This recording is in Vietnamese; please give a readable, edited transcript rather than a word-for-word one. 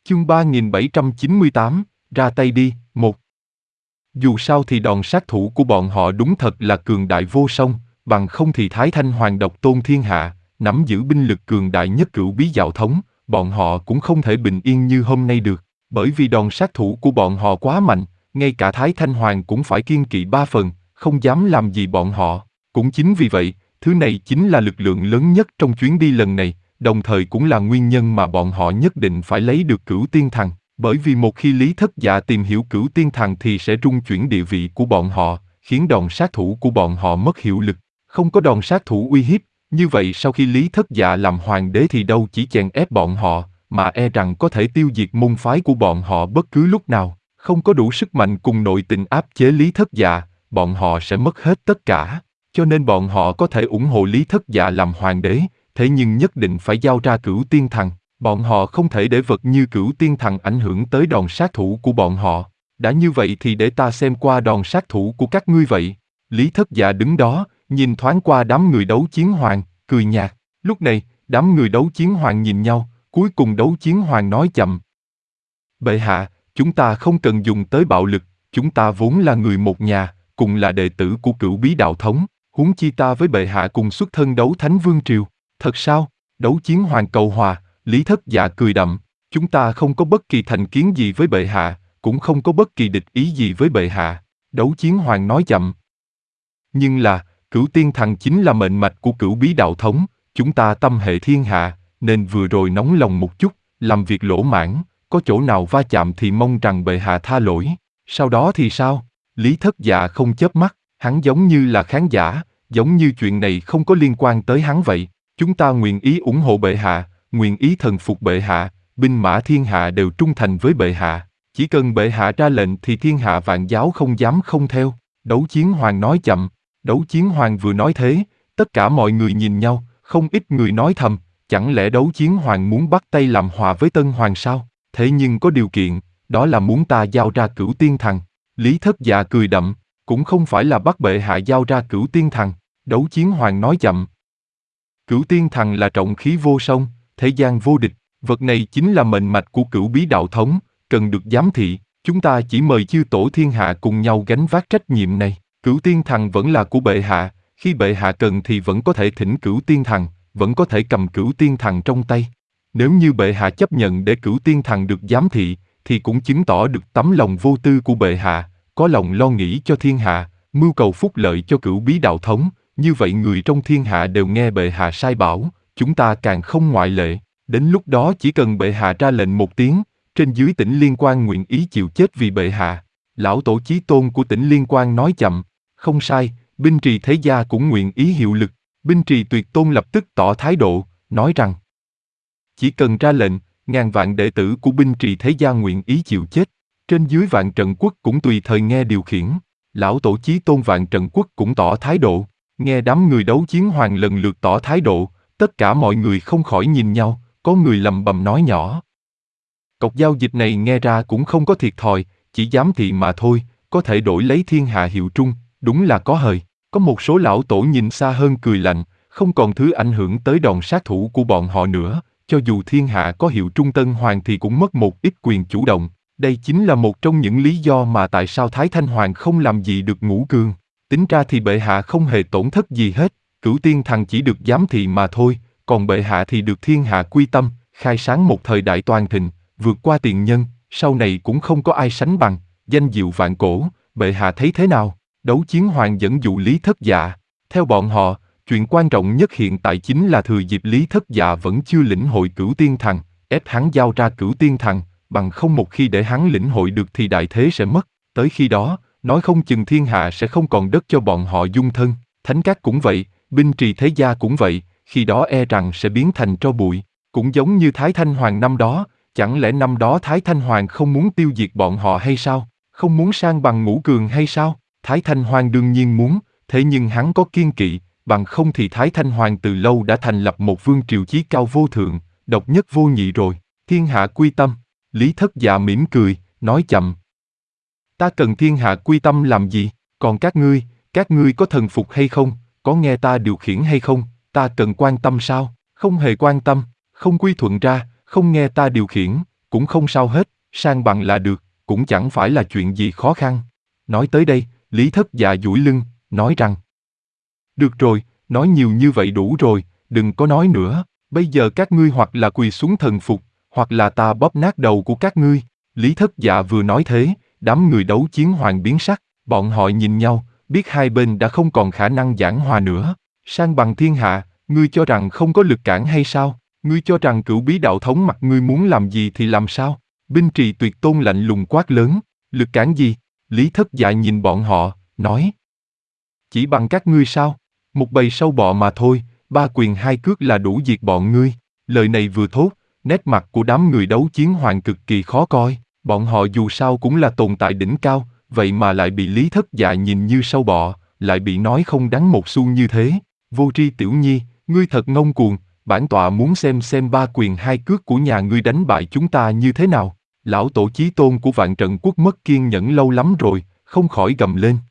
Chương 3798, ra tay đi, 1. Dù sao thì đòn sát thủ của bọn họ đúng thật là cường đại vô song, bằng không thì Thái Thanh Hoàng độc tôn thiên hạ, nắm giữ binh lực cường đại nhất Cửu Bí Đạo Thống, bọn họ cũng không thể bình yên như hôm nay được, bởi vì đòn sát thủ của bọn họ quá mạnh, ngay cả Thái Thanh Hoàng cũng phải kiêng kỵ 3 phần, không dám làm gì bọn họ. Cũng chính vì vậy, thứ này chính là lực lượng lớn nhất trong chuyến đi lần này, đồng thời cũng là nguyên nhân mà bọn họ nhất định phải lấy được Cửu Tiên Thần. Bởi vì một khi Lý Thất Dạ tìm hiểu Cửu Tiên Thần thì sẽ rung chuyển địa vị của bọn họ, khiến đòn sát thủ của bọn họ mất hiệu lực. Không có đòn sát thủ uy hiếp, như vậy sau khi Lý Thất Dạ làm hoàng đế thì đâu chỉ chèn ép bọn họ, mà e rằng có thể tiêu diệt môn phái của bọn họ bất cứ lúc nào. Không có đủ sức mạnh cùng nội tình áp chế Lý Thất Dạ, bọn họ sẽ mất hết tất cả. Cho nên bọn họ có thể ủng hộ Lý Thất Dạ làm hoàng đế, thế nhưng nhất định phải giao ra Cửu Tiên Thần. Bọn họ không thể để vật như Cửu Tiên Thần ảnh hưởng tới đòn sát thủ của bọn họ. Đã như vậy thì để ta xem qua đòn sát thủ của các ngươi vậy. Lý Thất Dạ đứng đó, nhìn thoáng qua đám người Đấu Chiến Hoàng, cười nhạt. Lúc này, đám người Đấu Chiến Hoàng nhìn nhau, cuối cùng Đấu Chiến Hoàng nói chậm. Bệ hạ, chúng ta không cần dùng tới bạo lực, chúng ta vốn là người một nhà, cùng là đệ tử của Cửu Bí Đạo Thống, huống chi ta với bệ hạ cùng xuất thân Đấu Thánh Vương Triều. Thật sao? Đấu Chiến Hoàng cầu hòa. Lý Thất Dạ cười đậm, chúng ta không có bất kỳ thành kiến gì với bệ hạ, cũng không có bất kỳ địch ý gì với bệ hạ. Đấu Chiến Hoàng nói chậm. Nhưng là, Cửu Tiên Thần chính là mệnh mạch của Cửu Bí Đạo Thống, chúng ta tâm hệ thiên hạ, nên vừa rồi nóng lòng một chút, làm việc lỗ mãng, có chỗ nào va chạm thì mong rằng bệ hạ tha lỗi. Sau đó thì sao? Lý Thất Dạ không chớp mắt, hắn giống như là khán giả, giống như chuyện này không có liên quan tới hắn vậy. Chúng ta nguyện ý ủng hộ bệ hạ, nguyện ý thần phục bệ hạ, binh mã thiên hạ đều trung thành với bệ hạ, chỉ cần bệ hạ ra lệnh thì thiên hạ vạn giáo không dám không theo. Đấu Chiến Hoàng nói chậm. Đấu Chiến Hoàng vừa nói thế, tất cả mọi người nhìn nhau, không ít người nói thầm, chẳng lẽ Đấu Chiến Hoàng muốn bắt tay làm hòa với Tân Hoàng sao? Thế nhưng có điều kiện, đó là muốn ta giao ra Cửu Tiên Thần. Lý Thất Dạ cười đậm, cũng không phải là bắt bệ hạ giao ra Cửu Tiên Thần. Đấu Chiến Hoàng nói chậm. Cửu Tiên Thần là trọng khí vô song, thế gian vô địch, vật này chính là mệnh mạch của Cửu Bí Đạo Thống, cần được giám thị, chúng ta chỉ mời chư tổ thiên hạ cùng nhau gánh vác trách nhiệm này. Cửu Tiên Thần vẫn là của bệ hạ, khi bệ hạ cần thì vẫn có thể thỉnh Cửu Tiên Thần, vẫn có thể cầm Cửu Tiên Thần trong tay. Nếu như bệ hạ chấp nhận để Cửu Tiên Thần được giám thị, thì cũng chứng tỏ được tấm lòng vô tư của bệ hạ, có lòng lo nghĩ cho thiên hạ, mưu cầu phúc lợi cho Cửu Bí Đạo Thống, như vậy người trong thiên hạ đều nghe bệ hạ sai bảo, chúng ta càng không ngoại lệ. Đến lúc đó chỉ cần bệ hạ ra lệnh một tiếng, trên dưới tỉnh Liên Quan nguyện ý chịu chết vì bệ hạ. Lão tổ chí tôn của tỉnh Liên Quan nói chậm, không sai, Binh Trì Thế Gia cũng nguyện ý hiệu lực. Binh Trì Tuyệt Tôn lập tức tỏ thái độ, nói rằng chỉ cần ra lệnh, ngàn vạn đệ tử của Binh Trì Thế Gia nguyện ý chịu chết. Trên dưới Vạn Trận Quốc cũng tùy thời nghe điều khiển. Lão tổ chí tôn Vạn Trận Quốc cũng tỏ thái độ. Nghe đám người Đấu Chiến Hoàng lần lượt tỏ thái độ, tất cả mọi người không khỏi nhìn nhau, có người lầm bầm nói nhỏ. Cọc giao dịch này nghe ra cũng không có thiệt thòi, chỉ giám thị mà thôi, có thể đổi lấy thiên hạ hiệu trung, đúng là có hời. Có một số lão tổ nhìn xa hơn cười lạnh, không còn thứ ảnh hưởng tới đòn sát thủ của bọn họ nữa, cho dù thiên hạ có hiệu trung Tân Hoàng thì cũng mất một ít quyền chủ động. Đây chính là một trong những lý do mà tại sao Thái Thanh Hoàng không làm gì được Ngũ Cương. Tính ra thì bệ hạ không hề tổn thất gì hết, Cửu Tiên Thần chỉ được giám thị mà thôi, còn bệ hạ thì được thiên hạ quy tâm, khai sáng một thời đại toàn thịnh, vượt qua tiền nhân, sau này cũng không có ai sánh bằng, danh diệu vạn cổ, bệ hạ thấy thế nào? Đấu Chiến Hoàng dẫn dụ Lý Thất Dạ. Theo bọn họ, chuyện quan trọng nhất hiện tại chính là thừa dịp Lý Thất Dạ vẫn chưa lĩnh hội Cửu Tiên Thần, ép hắn giao ra Cửu Tiên Thần, bằng không một khi để hắn lĩnh hội được thì đại thế sẽ mất, tới khi đó, nói không chừng thiên hạ sẽ không còn đất cho bọn họ dung thân. Thánh Các cũng vậy, Binh Trì Thế Gia cũng vậy, khi đó e rằng sẽ biến thành tro bụi. Cũng giống như Thái Thanh Hoàng năm đó, chẳng lẽ năm đó Thái Thanh Hoàng không muốn tiêu diệt bọn họ hay sao? Không muốn san bằng Ngũ Cường hay sao? Thái Thanh Hoàng đương nhiên muốn, thế nhưng hắn có kiên kỵ, bằng không thì Thái Thanh Hoàng từ lâu đã thành lập một vương triều chí cao vô thượng, độc nhất vô nhị rồi. Thiên hạ quy tâm. Lý Thất Dạ mỉm cười, nói chậm. Ta cần thiên hạ quy tâm làm gì? Còn các ngươi có thần phục hay không? Có nghe ta điều khiển hay không? Ta cần quan tâm sao? Không hề quan tâm, không quy thuận ra, không nghe ta điều khiển, cũng không sao hết, san bằng là được, cũng chẳng phải là chuyện gì khó khăn. Nói tới đây, Lý Thất Dạ duỗi lưng, nói rằng: Được rồi, nói nhiều như vậy đủ rồi, đừng có nói nữa, bây giờ các ngươi hoặc là quỳ xuống thần phục, hoặc là ta bóp nát đầu của các ngươi. Lý Thất Dạ vừa nói thế, đám người đấu chiến hoàng biến sắc, bọn họ nhìn nhau, biết hai bên đã không còn khả năng giảng hòa nữa. San bằng thiên hạ, ngươi cho rằng không có lực cản hay sao? Ngươi cho rằng Cửu Bí đạo thống mặc ngươi muốn làm gì thì làm sao? Binh Trì Tuyệt Tôn lạnh lùng quát lớn, lực cản gì? Lý Thất Dạ nhìn bọn họ, nói: Chỉ bằng các ngươi sao? Một bầy sâu bọ mà thôi, 3 quyền 2 cước là đủ diệt bọn ngươi. Lời này vừa thốt, nét mặt của đám người đấu chiến hoàng cực kỳ khó coi. Bọn họ dù sao cũng là tồn tại đỉnh cao, vậy mà lại bị Lý Thất Dạ nhìn như sâu bọ, lại bị nói không đáng một xu như thế. Vô tri tiểu nhi, ngươi thật ngông cuồng, bản tọa muốn xem 3 quyền 2 cước của nhà ngươi đánh bại chúng ta như thế nào. Lão tổ chí tôn của Vạn Trận Quốc mất kiên nhẫn lâu lắm rồi, không khỏi gầm lên.